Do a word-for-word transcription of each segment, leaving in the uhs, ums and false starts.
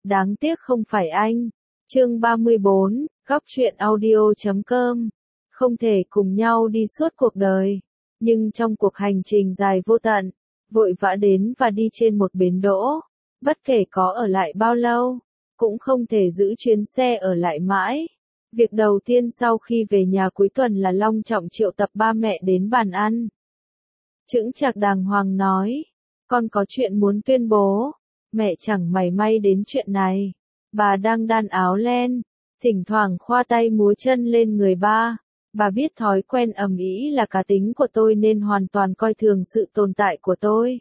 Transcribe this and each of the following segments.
Đáng tiếc không phải anh. Chương ba mươi bốn, góc truyện audio chấm com. Không thể cùng nhau đi suốt cuộc đời, nhưng trong cuộc hành trình dài vô tận, vội vã đến và đi trên một bến đỗ, bất kể có ở lại bao lâu, cũng không thể giữ chuyến xe ở lại mãi. Việc đầu tiên sau khi về nhà cuối tuần là long trọng triệu tập ba mẹ đến bàn ăn. Chững chạc đàng hoàng nói, con có chuyện muốn tuyên bố. Mẹ chẳng mảy may đến chuyện này. Bà đang đan áo len, thỉnh thoảng khoa tay múa chân lên người ba. Bà biết thói quen ầm ĩ là cá tính của tôi nên hoàn toàn coi thường sự tồn tại của tôi.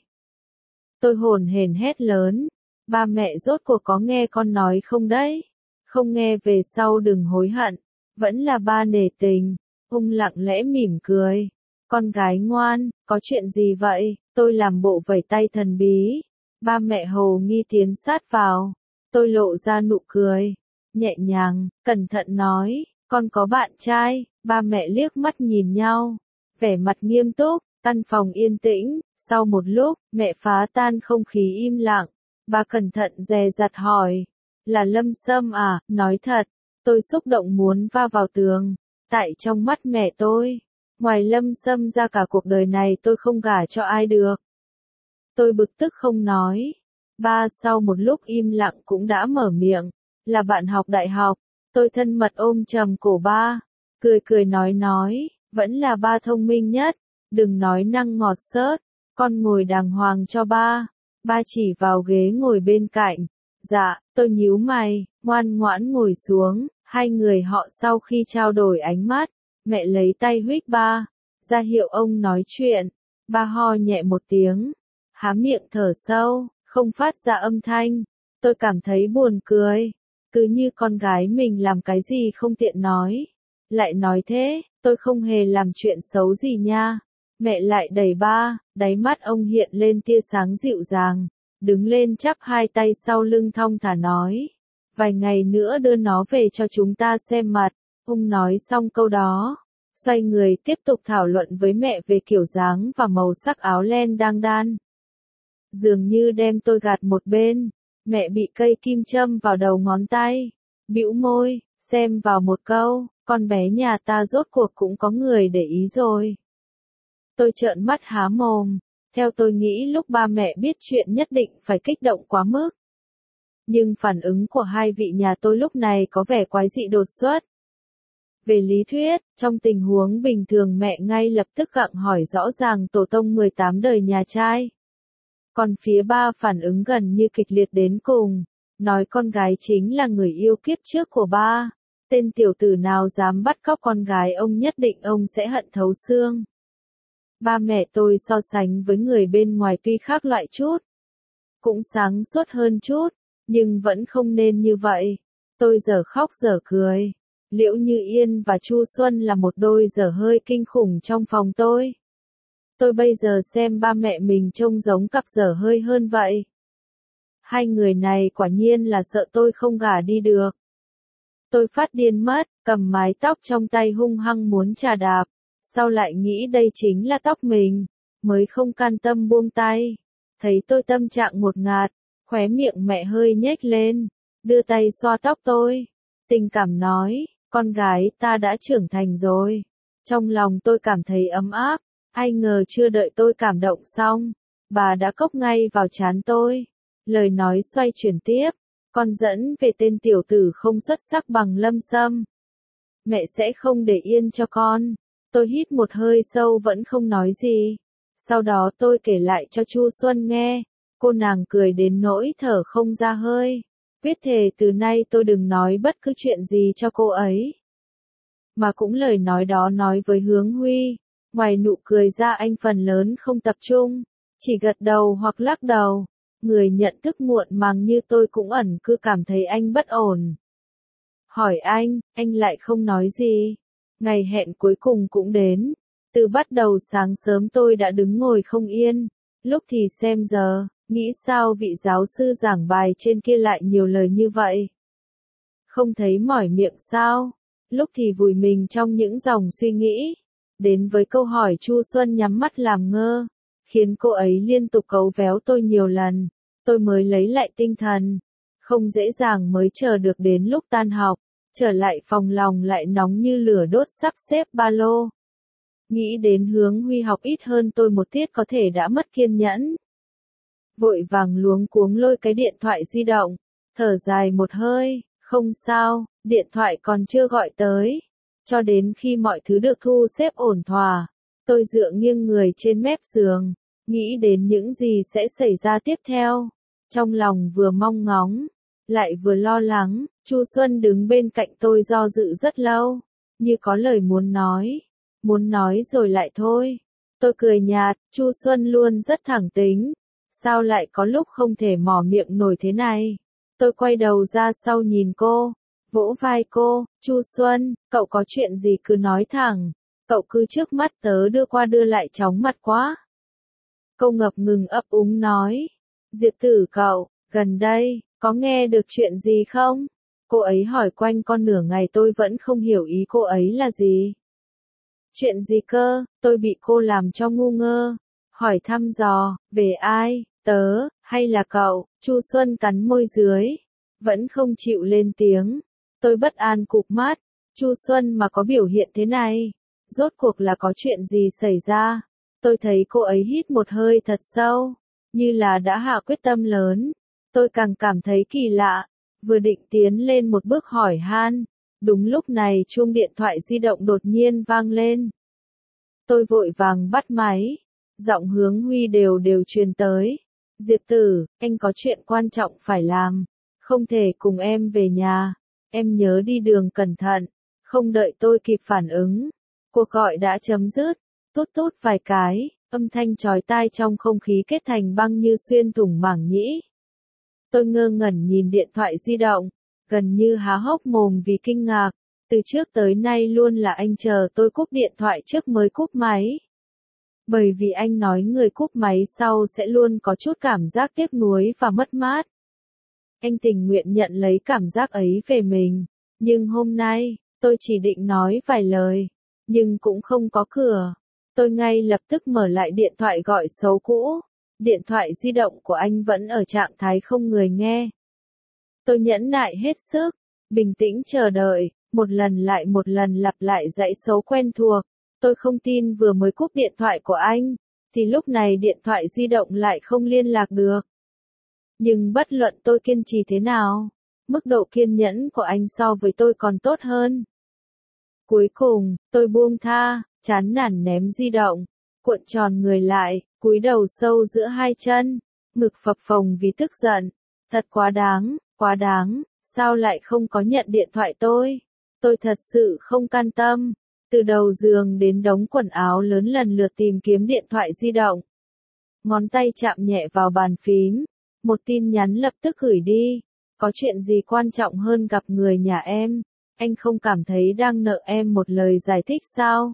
Tôi hồn hển hét lớn, ba mẹ rốt cuộc có nghe con nói không đấy? Không nghe về sau đừng hối hận. Vẫn là ba nể tình. Ông lặng lẽ mỉm cười. Con gái ngoan, có chuyện gì vậy? Tôi làm bộ vẩy tay thần bí. Ba mẹ hồ nghi tiến sát vào. Tôi lộ ra nụ cười. Nhẹ nhàng, cẩn thận nói, con có bạn trai. Ba mẹ liếc mắt nhìn nhau. Vẻ mặt nghiêm túc, căn phòng yên tĩnh. Sau một lúc, mẹ phá tan không khí im lặng. Bà cẩn thận dè dặt hỏi. Là Lâm Sâm à? Nói thật, tôi xúc động muốn va vào tường. Tại trong mắt mẹ tôi, ngoài Lâm Sâm ra cả cuộc đời này tôi không gả cho ai được. Tôi bực tức không nói. Ba sau một lúc im lặng cũng đã mở miệng. Là bạn học đại học. Tôi thân mật ôm chầm cổ ba. Cười cười nói nói. Vẫn là ba thông minh nhất. Đừng nói năng ngọt xớt. Con ngồi đàng hoàng cho ba. Ba chỉ vào ghế ngồi bên cạnh. Dạ, tôi nhíu mày. Ngoan ngoãn ngồi xuống. Hai người họ sau khi trao đổi ánh mắt. Mẹ lấy tay huých ba. Ra hiệu ông nói chuyện. Ba ho nhẹ một tiếng. Há miệng thở sâu, không phát ra âm thanh. Tôi cảm thấy buồn cười. Cứ như con gái mình làm cái gì không tiện nói. Lại nói thế, tôi không hề làm chuyện xấu gì nha. Mẹ lại đẩy ba, đáy mắt ông hiện lên tia sáng dịu dàng. Đứng lên chắp hai tay sau lưng thong thả nói. Vài ngày nữa đưa nó về cho chúng ta xem mặt. Ông nói xong câu đó. Xoay người tiếp tục thảo luận với mẹ về kiểu dáng và màu sắc áo len đang đan. Dường như đem tôi gạt một bên, mẹ bị cây kim châm vào đầu ngón tay, bĩu môi, xem vào một câu, con bé nhà ta rốt cuộc cũng có người để ý rồi. Tôi trợn mắt há mồm, theo tôi nghĩ lúc ba mẹ biết chuyện nhất định phải kích động quá mức. Nhưng phản ứng của hai vị nhà tôi lúc này có vẻ quái dị đột xuất. Về lý thuyết, trong tình huống bình thường mẹ ngay lập tức gặng hỏi rõ ràng tổ tông mười tám đời nhà trai. Còn phía ba phản ứng gần như kịch liệt đến cùng, nói con gái chính là người yêu kiếp trước của ba. Tên tiểu tử nào dám bắt cóc con gái ông nhất định ông sẽ hận thấu xương. Ba mẹ tôi so sánh với người bên ngoài tuy khác loại chút, cũng sáng suốt hơn chút, nhưng vẫn không nên như vậy. Tôi giờ khóc giờ cười. Liễu Như Yên và Chu Xuân là một đôi dở hơi kinh khủng trong phòng tôi. Tôi bây giờ xem ba mẹ mình trông giống cặp dở hơi hơn vậy. Hai người này quả nhiên là sợ tôi không gả đi được. Tôi phát điên mất, cầm mái tóc trong tay hung hăng muốn chà đạp. Sau lại nghĩ đây chính là tóc mình, mới không can tâm buông tay. Thấy tôi tâm trạng ngột ngạt, khóe miệng mẹ hơi nhếch lên, đưa tay xoa tóc tôi. Tình cảm nói, con gái ta đã trưởng thành rồi. Trong lòng tôi cảm thấy ấm áp. Ai ngờ chưa đợi tôi cảm động xong, bà đã cốc ngay vào trán tôi. Lời nói xoay chuyển tiếp, con dẫn về tên tiểu tử không xuất sắc bằng Lâm Sâm. Mẹ sẽ không để yên cho con. Tôi hít một hơi sâu vẫn không nói gì. Sau đó tôi kể lại cho Chu Xuân nghe. Cô nàng cười đến nỗi thở không ra hơi. Quyết thề từ nay tôi đừng nói bất cứ chuyện gì cho cô ấy. Mà cũng lời nói đó nói với Hướng Huy. Ngoài nụ cười ra anh phần lớn không tập trung, chỉ gật đầu hoặc lắc đầu. Người nhận thức muộn màng như tôi cũng ẩn cứ cảm thấy anh bất ổn. Hỏi anh, anh lại không nói gì. Ngày hẹn cuối cùng cũng đến. Từ bắt đầu sáng sớm tôi đã đứng ngồi không yên. Lúc thì xem giờ, nghĩ sao vị giáo sư giảng bài trên kia lại nhiều lời như vậy. Không thấy mỏi miệng sao? Lúc thì vùi mình trong những dòng suy nghĩ. Đến với câu hỏi Chu Xuân nhắm mắt làm ngơ, khiến cô ấy liên tục cấu véo tôi nhiều lần, tôi mới lấy lại tinh thần. Không dễ dàng mới chờ được đến lúc tan học, trở lại phòng lòng lại nóng như lửa đốt sắp xếp ba lô. Nghĩ đến Hướng Huy học ít hơn tôi một tiết có thể đã mất kiên nhẫn. Vội vàng luống cuống lôi cái điện thoại di động, thở dài một hơi, không sao, điện thoại còn chưa gọi tới. Cho đến khi mọi thứ được thu xếp ổn thỏa, tôi dựa nghiêng người trên mép giường, nghĩ đến những gì sẽ xảy ra tiếp theo. Trong lòng vừa mong ngóng, lại vừa lo lắng. Chu Xuân đứng bên cạnh tôi do dự rất lâu, như có lời muốn nói, muốn nói rồi lại thôi. Tôi cười nhạt, Chu Xuân luôn rất thẳng tính, sao lại có lúc không thể mỏ miệng nổi thế này. Tôi quay đầu ra sau nhìn cô, vỗ vai cô, Chu Xuân, cậu có chuyện gì cứ nói thẳng, cậu cứ trước mắt tớ đưa qua đưa lại chóng mặt quá. Cô ngập ngừng ấp úng nói, Diệp Tử cậu, gần đây, có nghe được chuyện gì không? Cô ấy hỏi quanh con nửa ngày tôi vẫn không hiểu ý cô ấy là gì. Chuyện gì cơ, tôi bị cô làm cho ngu ngơ. Hỏi thăm dò, về ai, tớ, hay là cậu? Chu Xuân cắn môi dưới, vẫn không chịu lên tiếng. Tôi bất an cụp mắt, Chu Xuân mà có biểu hiện thế này, rốt cuộc là có chuyện gì xảy ra? Tôi thấy cô ấy hít một hơi thật sâu, như là đã hạ quyết tâm lớn. Tôi càng cảm thấy kỳ lạ, vừa định tiến lên một bước hỏi han, đúng lúc này chuông điện thoại di động đột nhiên vang lên. Tôi vội vàng bắt máy, giọng Hướng Huy đều đều truyền tới. Diệp Tử, anh có chuyện quan trọng phải làm, không thể cùng em về nhà, em nhớ đi đường cẩn thận. Không đợi tôi kịp phản ứng, cuộc gọi đã chấm dứt, tút tút vài cái, âm thanh chói tai trong không khí kết thành băng như xuyên thủng mảng nhĩ. Tôi ngơ ngẩn nhìn điện thoại di động, gần như há hốc mồm vì kinh ngạc, từ trước tới nay luôn là anh chờ tôi cúp điện thoại trước mới cúp máy. Bởi vì anh nói người cúp máy sau sẽ luôn có chút cảm giác tiếc nuối và mất mát. Anh tình nguyện nhận lấy cảm giác ấy về mình, nhưng hôm nay, tôi chỉ định nói vài lời, nhưng cũng không có cửa. Tôi ngay lập tức mở lại điện thoại gọi số cũ. Điện thoại di động của anh vẫn ở trạng thái không người nghe. Tôi nhẫn nại hết sức, bình tĩnh chờ đợi, một lần lại một lần lặp lại dãy số quen thuộc. Tôi không tin vừa mới cúp điện thoại của anh, thì lúc này điện thoại di động lại không liên lạc được. Nhưng bất luận tôi kiên trì thế nào, mức độ kiên nhẫn của anh so với tôi còn tốt hơn. Cuối cùng, tôi buông tha, chán nản ném di động, cuộn tròn người lại, cúi đầu sâu giữa hai chân, ngực phập phồng vì tức giận. Thật quá đáng, quá đáng, sao lại không có nhận điện thoại tôi? Tôi thật sự không can tâm. Từ đầu giường đến đống quần áo lớn lần lượt tìm kiếm điện thoại di động. Ngón tay chạm nhẹ vào bàn phím, một tin nhắn lập tức gửi đi. Có chuyện gì quan trọng hơn gặp người nhà em? Anh không cảm thấy đang nợ em một lời giải thích sao?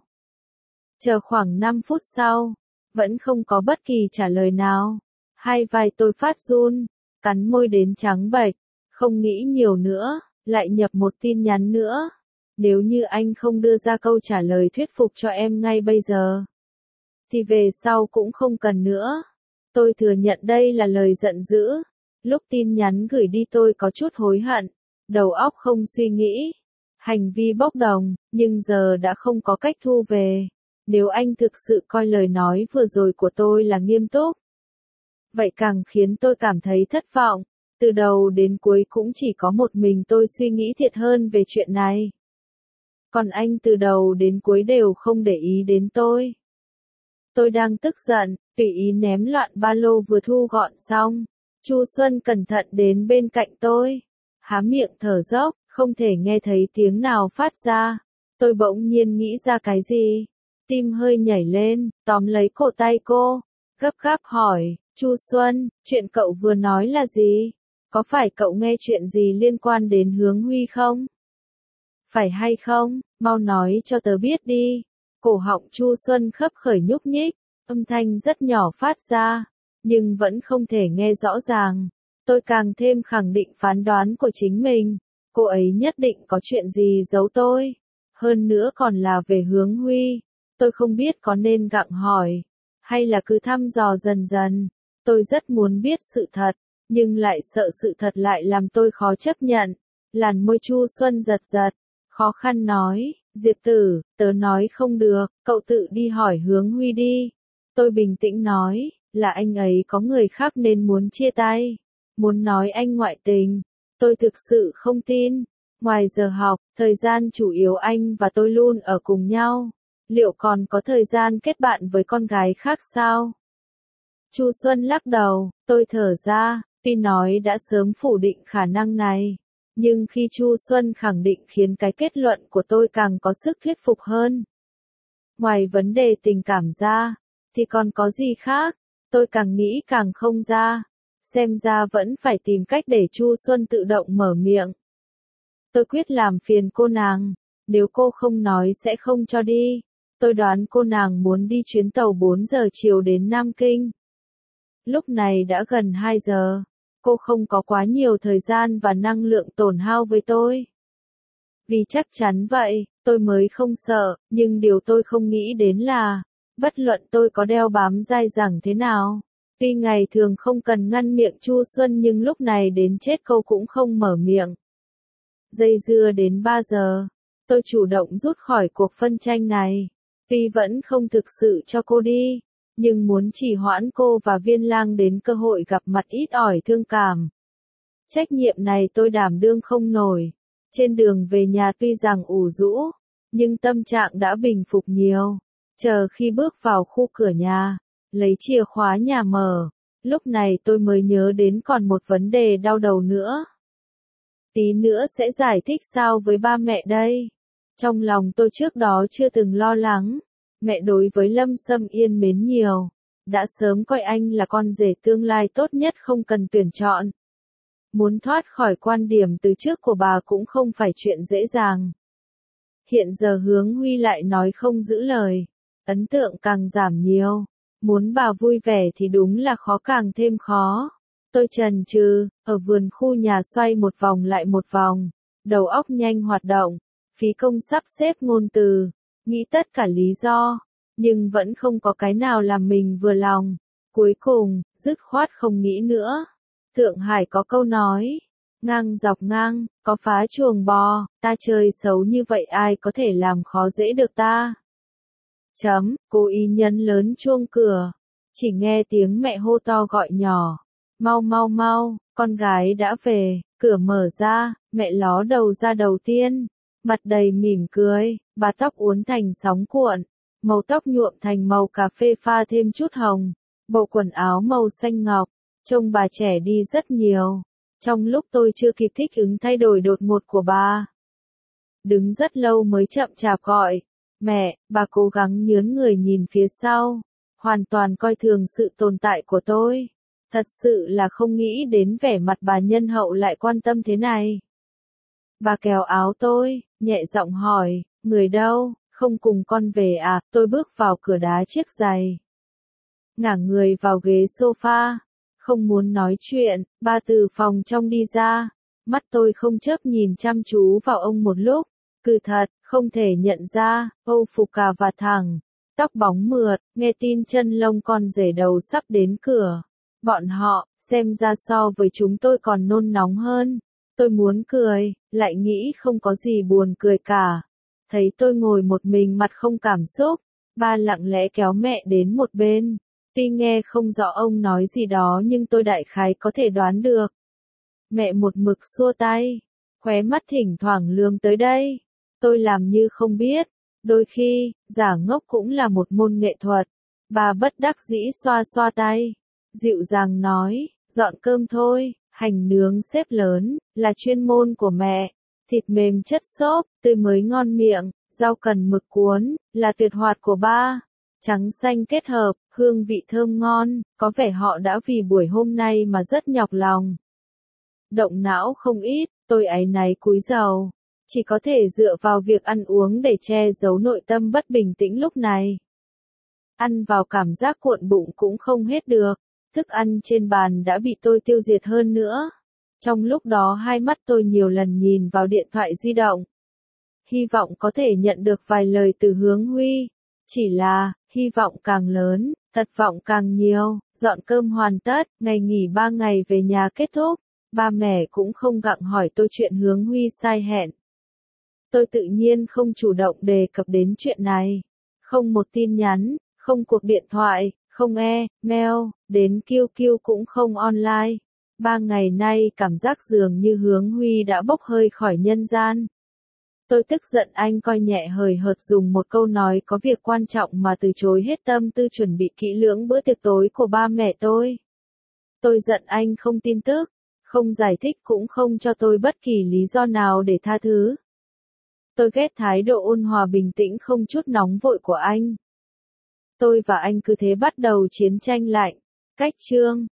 Chờ khoảng năm phút sau, vẫn không có bất kỳ trả lời nào. Hai vai tôi phát run, cắn môi đến trắng bệch, không nghĩ nhiều nữa, lại nhập một tin nhắn nữa. Nếu như anh không đưa ra câu trả lời thuyết phục cho em ngay bây giờ, thì về sau cũng không cần nữa. Tôi thừa nhận đây là lời giận dữ. Lúc tin nhắn gửi đi tôi có chút hối hận, đầu óc không suy nghĩ, hành vi bốc đồng, nhưng giờ đã không có cách thu về. Nếu anh thực sự coi lời nói vừa rồi của tôi là nghiêm túc, vậy càng khiến tôi cảm thấy thất vọng. Từ đầu đến cuối cũng chỉ có một mình tôi suy nghĩ thiệt hơn về chuyện này. Còn anh từ đầu đến cuối đều không để ý đến tôi. Tôi đang tức giận, tùy ý ném loạn ba lô vừa thu gọn xong. Chu Xuân cẩn thận đến bên cạnh tôi, há miệng thở dốc, không thể nghe thấy tiếng nào phát ra. Tôi bỗng nhiên nghĩ ra cái gì, tim hơi nhảy lên, tóm lấy cổ tay cô, gấp gáp hỏi, Chu Xuân, chuyện cậu vừa nói là gì? Có phải cậu nghe chuyện gì liên quan đến Hướng Huy không? Phải hay không, mau nói cho tớ biết đi. Cổ họng Chu Xuân khấp khởi nhúc nhích, âm thanh rất nhỏ phát ra, nhưng vẫn không thể nghe rõ ràng. Tôi càng thêm khẳng định phán đoán của chính mình, cô ấy nhất định có chuyện gì giấu tôi, hơn nữa còn là về Hướng Huy. Tôi không biết có nên gặng hỏi, hay là cứ thăm dò dần dần. Tôi rất muốn biết sự thật, nhưng lại sợ sự thật lại làm tôi khó chấp nhận. Làn môi Chu Xuân giật giật, khó khăn nói, Diệp Tử, tớ nói không được, cậu tự đi hỏi Hướng Huy đi. Tôi bình tĩnh nói, là anh ấy có người khác nên muốn chia tay, muốn nói anh ngoại tình. Tôi thực sự không tin. Ngoài giờ học, thời gian chủ yếu anh và tôi luôn ở cùng nhau. Liệu còn có thời gian kết bạn với con gái khác sao? Chu Xuân lắc đầu, tôi thở ra, tuy nói đã sớm phủ định khả năng này. Nhưng khi Chu Xuân khẳng định khiến cái kết luận của tôi càng có sức thuyết phục hơn. Ngoài vấn đề tình cảm ra, thì còn có gì khác? Tôi càng nghĩ càng không ra. Xem ra vẫn phải tìm cách để Chu Xuân tự động mở miệng. Tôi quyết làm phiền cô nàng, nếu cô không nói sẽ không cho đi. Tôi đoán cô nàng muốn đi chuyến tàu bốn giờ chiều đến Nam Kinh. Lúc này đã gần hai giờ, cô không có quá nhiều thời gian và năng lượng tổn hao với tôi. Vì chắc chắn vậy, tôi mới không sợ, nhưng điều tôi không nghĩ đến là, bất luận tôi có đeo bám dai dẳng thế nào. Tuy ngày thường không cần ngăn miệng Chu Xuân nhưng lúc này đến chết câu cũng không mở miệng. Dây dưa đến ba giờ, tôi chủ động rút khỏi cuộc phân tranh này. Tuy vẫn không thực sự cho cô đi, nhưng muốn trì hoãn cô và Viên Lang đến cơ hội gặp mặt ít ỏi thương cảm. Trách nhiệm này tôi đảm đương không nổi. Trên đường về nhà tuy rằng ủ rũ, nhưng tâm trạng đã bình phục nhiều. Chờ khi bước vào khu cửa nhà, lấy chìa khóa nhà mở, lúc này tôi mới nhớ đến còn một vấn đề đau đầu nữa. Tí nữa sẽ giải thích sao với ba mẹ đây? Trong lòng tôi trước đó chưa từng lo lắng. Mẹ đối với Lâm Sâm Yên mến nhiều, đã sớm coi anh là con rể tương lai tốt nhất không cần tuyển chọn. Muốn thoát khỏi quan điểm từ trước của bà cũng không phải chuyện dễ dàng. Hiện giờ Hướng Huy lại nói không giữ lời, ấn tượng càng giảm nhiều. Muốn bà vui vẻ thì đúng là khó càng thêm khó. Tôi chần chừ, ở vườn khu nhà xoay một vòng lại một vòng, đầu óc nhanh hoạt động, phí công sắp xếp ngôn từ, nghĩ tất cả lý do, nhưng vẫn không có cái nào làm mình vừa lòng. Cuối cùng, dứt khoát không nghĩ nữa. Thượng Hải có câu nói, ngang dọc ngang, có phá chuồng bò, ta chơi xấu như vậy ai có thể làm khó dễ được ta. Chấm, cô y nhấn lớn chuông cửa, chỉ nghe tiếng mẹ hô to gọi nhỏ, mau mau mau, con gái đã về. Cửa mở ra, mẹ ló đầu ra đầu tiên, mặt đầy mỉm cười, bà tóc uốn thành sóng cuộn, màu tóc nhuộm thành màu cà phê pha thêm chút hồng, bộ quần áo màu xanh ngọc, trông bà trẻ đi rất nhiều. Trong lúc tôi chưa kịp thích ứng thay đổi đột ngột của bà, đứng rất lâu mới chậm chạp gọi, mẹ. Bà cố gắng nhướn người nhìn phía sau, hoàn toàn coi thường sự tồn tại của tôi. Thật sự là không nghĩ đến vẻ mặt bà nhân hậu lại quan tâm thế này. Bà kéo áo tôi, nhẹ giọng hỏi, người đâu, không cùng con về à? Tôi bước vào cửa đá chiếc giày, ngả người vào ghế sofa, không muốn nói chuyện. Bà từ phòng trong đi ra, mắt tôi không chớp nhìn chăm chú vào ông một lúc. Cứ thật, không thể nhận ra, Âu phục cà vạt thẳng, tóc bóng mượt, nghe tin chân lông con rể đầu sắp đến cửa. Bọn họ, xem ra so với chúng tôi còn nôn nóng hơn. Tôi muốn cười, lại nghĩ không có gì buồn cười cả. Thấy tôi ngồi một mình mặt không cảm xúc, ba lặng lẽ kéo mẹ đến một bên. Tuy nghe không rõ ông nói gì đó nhưng tôi đại khái có thể đoán được. Mẹ một mực xua tay, khóe mắt thỉnh thoảng lườm tới đây. Tôi làm như không biết, đôi khi, giả ngốc cũng là một môn nghệ thuật. Bà bất đắc dĩ xoa xoa tay, dịu dàng nói, dọn cơm thôi, hành nướng xếp lớn, là chuyên môn của mẹ, thịt mềm chất xốp, tươi mới ngon miệng, rau cần mực cuốn, là tuyệt hoạt của ba, trắng xanh kết hợp, hương vị thơm ngon, có vẻ họ đã vì buổi hôm nay mà rất nhọc lòng. Động não không ít, tôi áy náy cúi rầu, chỉ có thể dựa vào việc ăn uống để che giấu nội tâm bất bình tĩnh lúc này. Ăn vào cảm giác cuộn bụng cũng không hết được. Thức ăn trên bàn đã bị tôi tiêu diệt hơn nữa. Trong lúc đó hai mắt tôi nhiều lần nhìn vào điện thoại di động. Hy vọng có thể nhận được vài lời từ Hướng Huy. Chỉ là, hy vọng càng lớn, thất vọng càng nhiều. Dọn cơm hoàn tất, ngày nghỉ ba ngày về nhà kết thúc, ba mẹ cũng không gặng hỏi tôi chuyện Hướng Huy sai hẹn. Tôi tự nhiên không chủ động đề cập đến chuyện này. Không một tin nhắn, không cuộc điện thoại, không e-mail, đến Q Q cũng không online. Ba ngày nay cảm giác dường như Hướng Huy đã bốc hơi khỏi nhân gian. Tôi tức giận anh coi nhẹ hời hợt dùng một câu nói có việc quan trọng mà từ chối hết tâm tư chuẩn bị kỹ lưỡng bữa tiệc tối của ba mẹ tôi. Tôi giận anh không tin tức, không giải thích cũng không cho tôi bất kỳ lý do nào để tha thứ. Tôi ghét thái độ ôn hòa bình tĩnh không chút nóng vội của anh. Tôi và anh cứ thế bắt đầu chiến tranh lạnh. Cách chương